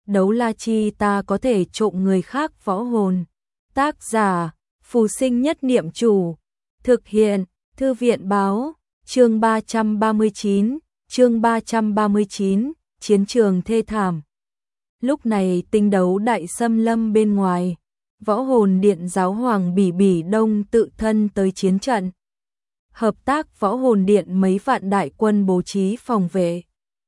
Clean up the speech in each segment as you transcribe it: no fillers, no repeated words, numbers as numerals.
đấu la chi ta có thể trộm người khác võ hồn. Tác giả, Phù Sinh Nhất Niệm Chủ. Thực hiện, Thư viện báo, chương 339, chiến trường thê thảm. Lúc này tinh đấu đại xâm lâm bên ngoài, võ hồn điện giáo hoàng Bỉ Bỉ Đông tự thân tới chiến trận. Hợp tác võ hồn điện mấy vạn đại quân bố trí phòng vệ.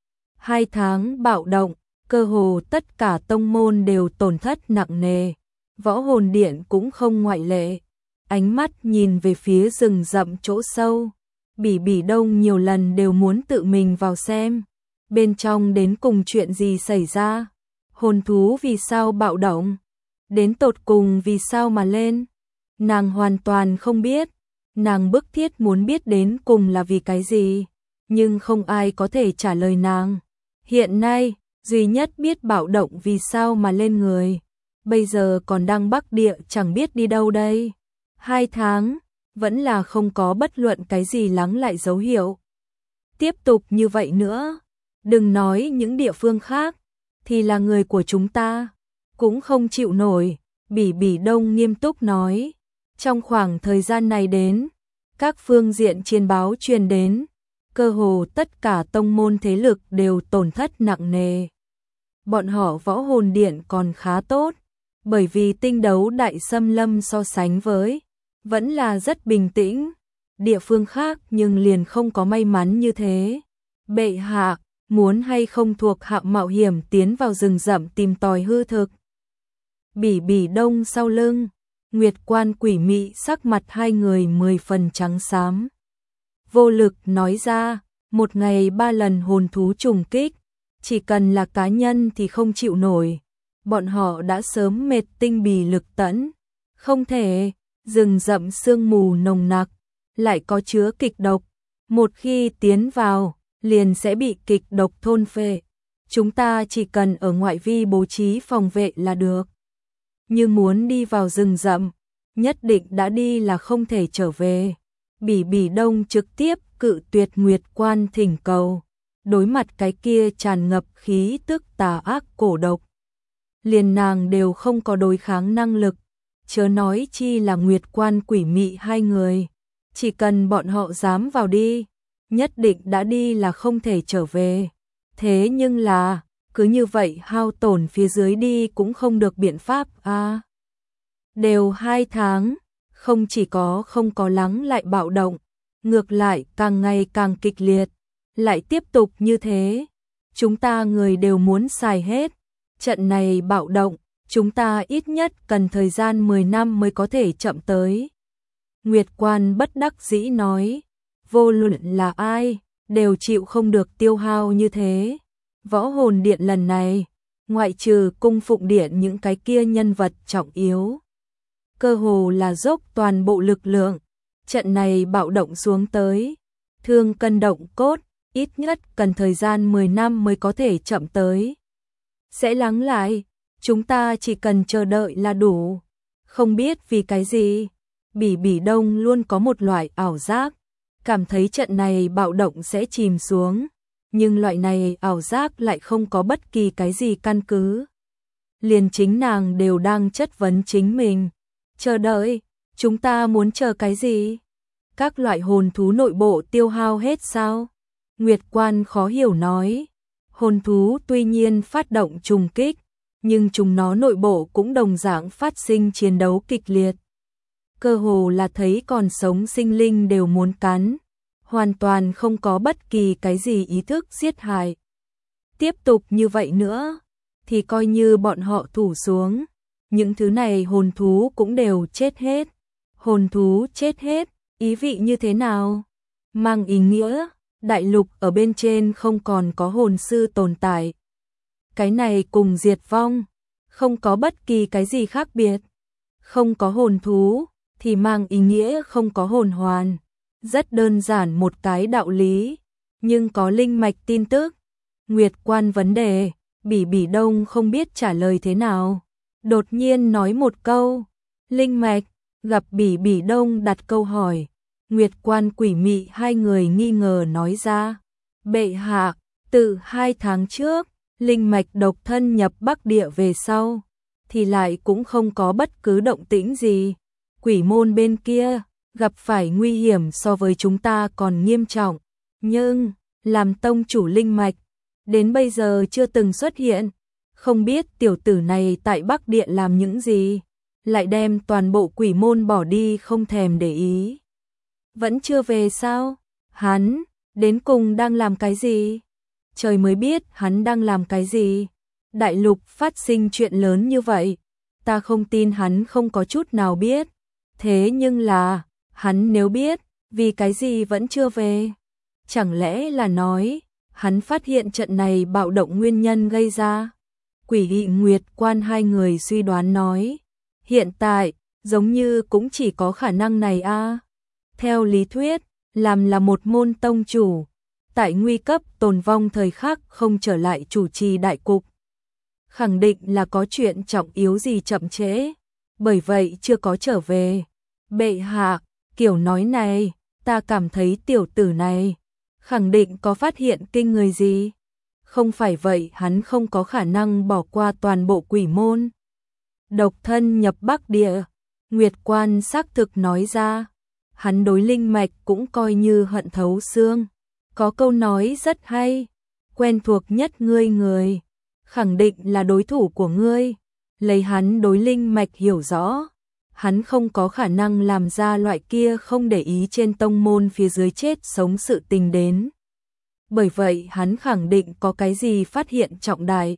2 tháng bạo động, cơ hồ tất cả tông môn đều tổn thất nặng nề. Võ hồn điện cũng không ngoại lệ. Ánh mắt nhìn về phía rừng rậm chỗ sâu. Bỉ Bỉ Đông nhiều lần đều muốn tự mình vào xem. Bên trong đến cùng chuyện gì xảy ra? Hồn thú vì sao bạo động? Đến tột cùng vì sao mà lên? Nàng hoàn toàn không biết. Nàng bức thiết muốn biết đến cùng là vì cái gì. Nhưng không ai có thể trả lời nàng. Hiện nay, duy nhất biết bạo động vì sao mà lên người. Bây giờ còn đang Bắc Địa chẳng biết đi đâu đây. 2 tháng, vẫn là không có bất luận cái gì lắng lại dấu hiệu. Tiếp tục như vậy nữa, đừng nói những địa phương khác, thì là người của chúng ta, cũng không chịu nổi. Bỉ Bỉ Đông nghiêm túc nói, trong khoảng thời gian này đến, các phương diện chiến báo truyền đến, cơ hồ tất cả tông môn thế lực đều tổn thất nặng nề. Bọn họ võ hồn điện còn khá tốt, bởi vì tinh đấu đại xâm lâm so sánh với, vẫn là rất bình tĩnh. Địa phương khác nhưng liền không có may mắn như thế. Bệ hạ, muốn hay không thuộc hạ mạo hiểm tiến vào rừng rậm tìm tòi hư thực? Bỉ Bỉ Đông sau lưng, Nguyệt Quan quỷ mị sắc mặt hai người 10 phần trắng xám. Vô lực nói ra, một ngày 3 lần hồn thú trùng kích, chỉ cần là cá nhân thì không chịu nổi. Bọn họ đã sớm mệt tinh bì lực tẫn. Không thể, rừng rậm sương mù nồng nặc, lại có chứa kịch độc. Một khi tiến vào, liền sẽ bị kịch độc thôn phệ. Chúng ta chỉ cần ở ngoại vi bố trí phòng vệ là được. Như muốn đi vào rừng rậm, nhất định đã đi là không thể trở về. Bỉ Bỉ Đông trực tiếp cự tuyệt Nguyệt Quan thỉnh cầu. Đối mặt cái kia tràn ngập khí tức tà ác cổ độc, liền nàng đều không có đối kháng năng lực, chớ nói chi là Nguyệt Quan quỷ mị hai người. Chỉ cần bọn họ dám vào đi, nhất định đã đi là không thể trở về. Thế nhưng là, cứ như vậy hao tổn phía dưới đi cũng không được biện pháp a. Đều 2 tháng, không chỉ có không có lắng lại bạo động, ngược lại càng ngày càng kịch liệt. Lại tiếp tục như thế, chúng ta người đều muốn xài hết. Trận này bạo động, chúng ta ít nhất cần thời gian 10 năm mới có thể chậm tới. Nguyệt Quan bất đắc dĩ nói, vô luận là ai, đều chịu không được tiêu hao như thế. Võ hồn điện lần này, ngoại trừ cung phụng điện những cái kia nhân vật trọng yếu, cơ hồ là dốc toàn bộ lực lượng. Trận này bạo động xuống tới, thương cân động cốt, ít nhất cần thời gian 10 năm mới có thể chậm tới. Sẽ lắng lại, chúng ta chỉ cần chờ đợi là đủ. Không biết vì cái gì, Bỉ Bỉ Đông luôn có một loại ảo giác, cảm thấy trận này bạo động sẽ chìm xuống, nhưng loại này ảo giác lại không có bất kỳ cái gì căn cứ. Liền chính nàng đều đang chất vấn chính mình. Chờ đợi, chúng ta muốn chờ cái gì? Các loại hồn thú nội bộ tiêu hao hết sao? Nguyệt Quan khó hiểu nói, hồn thú tuy nhiên phát động trùng kích, nhưng chúng nó nội bộ cũng đồng dạng phát sinh chiến đấu kịch liệt. Cơ hồ là thấy còn sống sinh linh đều muốn cắn, hoàn toàn không có bất kỳ cái gì ý thức giết hại. Tiếp tục như vậy nữa, thì coi như bọn họ thủ xuống, những thứ này hồn thú cũng đều chết hết. Hồn thú chết hết, ý vị như thế nào? Mang ý nghĩa, đại lục ở bên trên không còn có hồn sư tồn tại. Cái này cùng diệt vong, không có bất kỳ cái gì khác biệt. Không có hồn thú, thì mang ý nghĩa không có hồn hoàn. Rất đơn giản một cái đạo lý, nhưng có linh mạch tin tức. Nguyệt Quan vấn đề, Bỉ Bỉ Đông không biết trả lời thế nào. Đột nhiên nói một câu, linh mạch, gặp Bỉ Bỉ Đông đặt câu hỏi. Nguyệt Quan quỷ mị hai người nghi ngờ nói ra, bệ hạ, từ 2 tháng trước, linh mạch độc thân nhập Bắc Địa về sau, thì lại cũng không có bất cứ động tĩnh gì. Quỷ môn bên kia, gặp phải nguy hiểm so với chúng ta còn nghiêm trọng, nhưng làm tông chủ linh mạch, đến bây giờ chưa từng xuất hiện, không biết tiểu tử này tại Bắc Địa làm những gì, lại đem toàn bộ quỷ môn bỏ đi không thèm để ý. Vẫn chưa về sao? Hắn, đến cùng đang làm cái gì? Trời mới biết hắn đang làm cái gì. Đại lục phát sinh chuyện lớn như vậy, ta không tin hắn không có chút nào biết. Thế nhưng là, hắn nếu biết, vì cái gì vẫn chưa về? Chẳng lẽ là nói, hắn phát hiện trận này bạo động nguyên nhân gây ra? Quỷ Nghị Nguyệt Quan hai người suy đoán nói, hiện tại, giống như cũng chỉ có khả năng này a. Theo lý thuyết, làm là một môn tông chủ, tại nguy cấp tồn vong thời khắc không trở lại chủ trì đại cục, khẳng định là có chuyện trọng yếu gì chậm trễ, bởi vậy chưa có trở về. Bệ hạ, kiểu nói này, ta cảm thấy tiểu tử này khẳng định có phát hiện kinh người gì. Không phải vậy hắn không có khả năng bỏ qua toàn bộ quỷ môn. Độc thân nhập Bắc Địa, Nguyệt Quan xác thực nói ra, hắn đối linh mạch cũng coi như hận thấu xương. Có câu nói rất hay, quen thuộc nhất ngươi người, khẳng định là đối thủ của ngươi. Lấy hắn đối linh mạch hiểu rõ, hắn không có khả năng làm ra loại kia không để ý trên tông môn phía dưới chết sống sự tình đến. Bởi vậy hắn khẳng định có cái gì phát hiện trọng đại.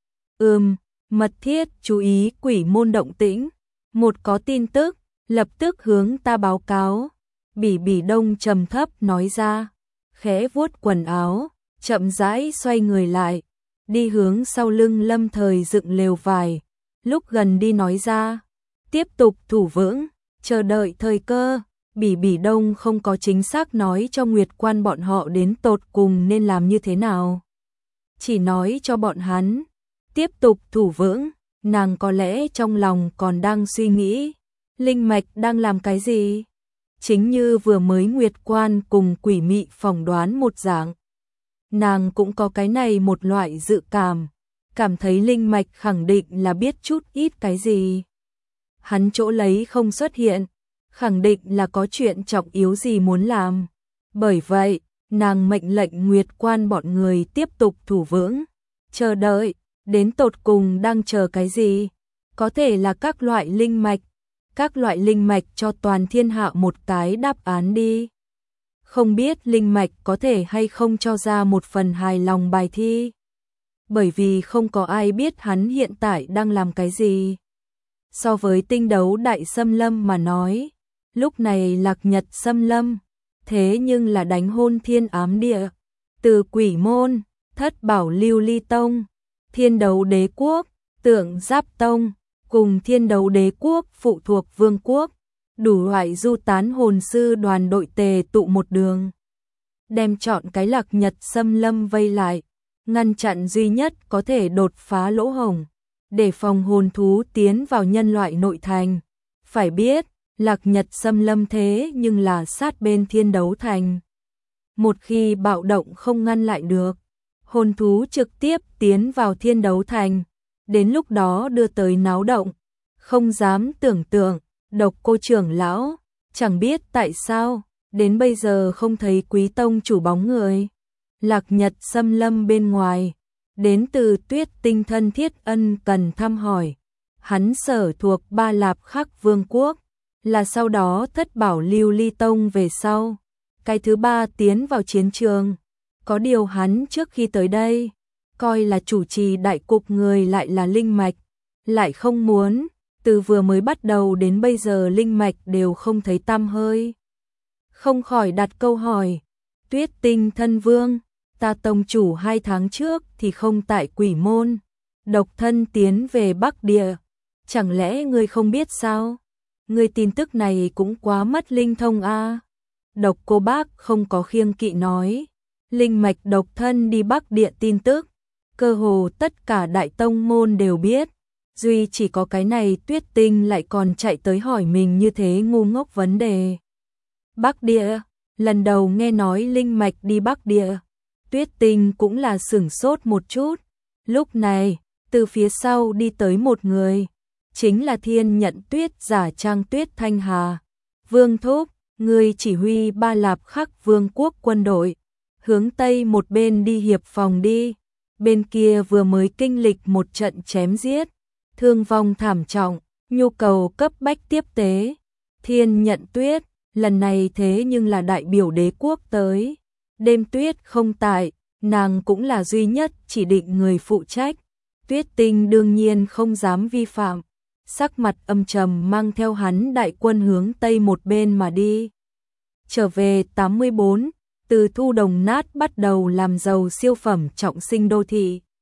Mật thiết chú ý quỷ môn động tĩnh. Một có tin tức, lập tức hướng ta báo cáo. Bỉ Bỉ Đông trầm thấp nói ra, khẽ vuốt quần áo, chậm rãi xoay người lại, đi hướng sau lưng Lâm Thời dựng lều vải. Lúc gần đi nói ra, tiếp tục thủ vững, chờ đợi thời cơ. Bỉ Bỉ Đông không có chính xác nói cho Nguyệt Quan bọn họ đến tột cùng nên làm như thế nào. Chỉ nói cho bọn hắn, tiếp tục thủ vững, nàng có lẽ trong lòng còn đang suy nghĩ, linh mạch đang làm cái gì? Chính như vừa mới Nguyệt Quan cùng Quỷ Mị phỏng đoán một dạng. Nàng cũng có cái này một loại dự cảm thấy linh mạch khẳng định là biết chút ít cái gì. Hắn chỗ lấy không xuất hiện, khẳng định là có chuyện trọng yếu gì muốn làm. Bởi vậy, nàng mệnh lệnh Nguyệt Quan bọn người tiếp tục thủ vững, chờ đợi, đến tột cùng đang chờ cái gì? Có thể là các loại linh mạch cho toàn thiên hạ một cái đáp án đi. Không biết linh mạch có thể hay không cho ra một phần hài lòng bài thi. Bởi vì không có ai biết hắn hiện tại đang làm cái gì. So với tinh đấu đại xâm lâm mà nói, lúc này Lạc Nhật xâm lâm, thế nhưng là đánh hôn thiên ám địa. Từ Quỷ Môn, Thất Bảo Lưu Ly Tông, Thiên Đấu Đế Quốc, Tượng Giáp Tông, cùng Thiên Đấu Đế Quốc phụ thuộc vương quốc, đủ loại du tán hồn sư đoàn đội tề tụ một đường. Đem chọn cái Lạc Nhật xâm lâm vây lại, ngăn chặn duy nhất có thể đột phá lỗ hổng, để phòng hồn thú tiến vào nhân loại nội thành. Phải biết, Lạc Nhật xâm lâm thế nhưng là sát bên Thiên Đấu Thành. Một khi bạo động không ngăn lại được, hồn thú trực tiếp tiến vào Thiên Đấu Thành, đến lúc đó đưa tới náo động. Không dám tưởng tượng, Độc Cô trưởng lão, chẳng biết tại sao, đến bây giờ không thấy Quý tông chủ bóng người. Lạc Nhật xâm lâm bên ngoài, đến từ Tuyết Tinh thân thiết ân cần thăm hỏi. Hắn sở thuộc Ba Lạp Khắc Vương quốc, là sau đó Thất Bảo Lưu Ly Tông về sau, cái thứ ba tiến vào chiến trường. Có điều hắn trước khi tới đây, coi là chủ trì đại cục người lại là linh mạch, lại không muốn, từ vừa mới bắt đầu đến bây giờ linh mạch đều không thấy tăm hơi. Không khỏi đặt câu hỏi, Tuyết Tinh thân vương, ta tông chủ 2 tháng trước thì không tại Quỷ Môn, độc thân tiến về Bắc Địa, chẳng lẽ ngươi không biết sao? Ngươi tin tức này cũng quá mất linh thông a. Độc Cô Bác không có khiêng kỵ nói, linh mạch độc thân đi Bắc Địa tin tức, cơ hồ tất cả đại tông môn đều biết, duy chỉ có cái này Tuyết Tinh lại còn chạy tới hỏi mình như thế ngu ngốc vấn đề. Bắc Địa, lần đầu nghe nói linh mạch đi Bắc Địa, Tuyết Tinh cũng là sửng sốt một chút, Lúc này, từ phía sau đi tới một người, chính là Thiên Nhận Tuyết giả trang Tuyết Thanh Hà. Vương thúc, người chỉ huy Ba Lạp Khắc Vương quốc quân đội, hướng Tây một bên đi hiệp phòng đi, bên kia vừa mới kinh lịch một trận chém giết, thương vong thảm trọng, nhu cầu cấp bách tiếp tế. Thiên Nhận Tuyết, lần này thế nhưng là đại biểu đế quốc tới. Đêm Tuyết không tại, nàng cũng là duy nhất chỉ định người phụ trách. Tuyết Tinh đương nhiên không dám vi phạm, sắc mặt âm trầm mang theo hắn đại quân hướng Tây một bên mà đi. Trở về 84, từ Thu Đồng Nát bắt đầu làm giàu siêu phẩm trọng sinh đô thị.